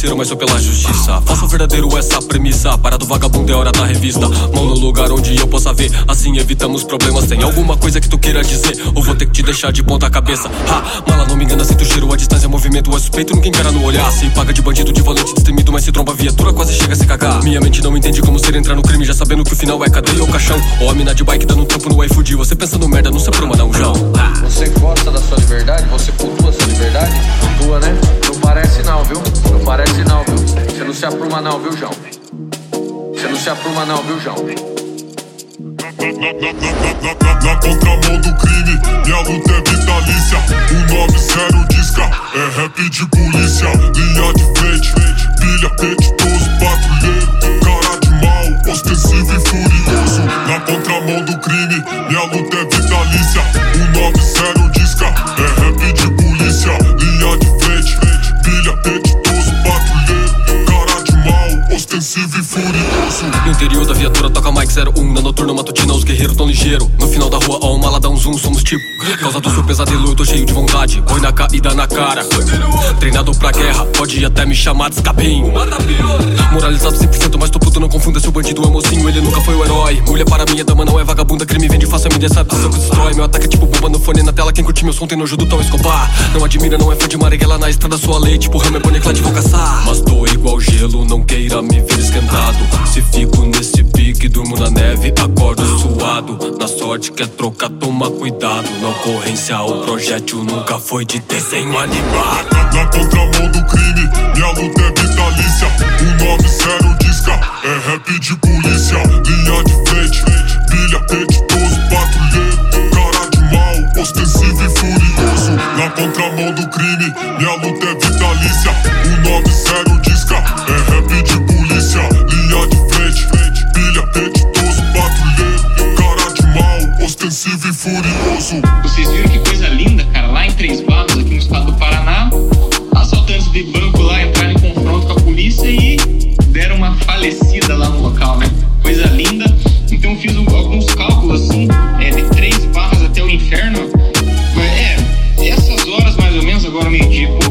parceiro, mas sou pela justiça. Faço verdadeiro essa premissa. Para do vagabundo é hora da revista. Mão no lugar onde eu possa ver, assim evitamos problemas. Tem alguma coisa que tu queira dizer, ou vou ter que te deixar de ponta cabeça? Mala, não me engana, sinto o cheiro, a distância, movimento é suspeito, ninguém encara no olhar. Se paga de bandido, de valente, destemido, mas se tromba a viatura, quase chega a se cagar. Minha mente não entende como ser entrar no crime, já sabendo que o final é cadeia ou caixão. Ou a mina de bike dando um trampo no iFood. Você pensa no merda, não se apruma não, João. Você gosta da sua liberdade? Você cultua a sua liberdade? Cultua, né? Não parece não, viu? Não parece não, viu? Você não se apruma não, viu, João? Você não se apruma não, viu, João? Na contramão do crime, minha luta é vitalícia. 190 disca, é rap de polícia. Linha de frente, pilha, apetitoso, patrulheiro. Cara de mal, ostensivo e furioso. Na contramão do crime, minha luta é vitalícia. 190 disca, é rap de polícia. Linha de frente, pilha, apetitoso, patrulheiro. Cara de mal, ostensivo e furioso. No interior da viatura toca Mike 01. Na noturna matutina os guerreiros tão ligeiro. No final da rua, ó, o mala dá um zoom. Somos tipo, causa do seu pesadelo, eu tô cheio de vontade. Põe na caída na cara. Treinado pra guerra, pode até me chamar de escapinho. Moralizado 100%, mas tô puto, não confunda. Se o bandido é mocinho, ele nunca foi o herói. Mulher para mim é dama, não é vagabunda. Crime vende fácil, a mídia sabe do seu que destrói. Meu ataque é tipo bomba no fone na tela. Quem curte meu som tem nojo do tal Escobar. Não admira, não é fã de Marighella. Na estrada sua lei, tipo Hammer, Boneclad, vou caçar. Mas tô igual gelo, não queira me ver esquentado. Se fico nesse pique, durmo na neve, acordo suado. Na sorte quer trocar, toma cuidado. Na ocorrência, o projétil nunca foi de desenho animado. Na contramão do crime, minha luta é vitalícia. 190 disca, é rap de polícia. Linha de frente, pilha, apetitoso, patrulheiro. Cara de mal, ostensivo e furioso. Na contramão do crime, minha luta é vitalícia. 190 disca, é rap de polícia. Linha de frente, pilha, apetitoso, patrulheiro. Cara de mal, ostensivo e furioso. Vocês viram que coisa linda, cara? Lá em Três Barras, aqui no estado do Paraná, assaltantes de banco lá entraram em confronto com a polícia e deram uma falecida lá no local, né? Coisa linda. Então eu fiz alguns cálculos assim, de Três Barras até o inferno. Essas horas mais ou menos, agora meio-dia,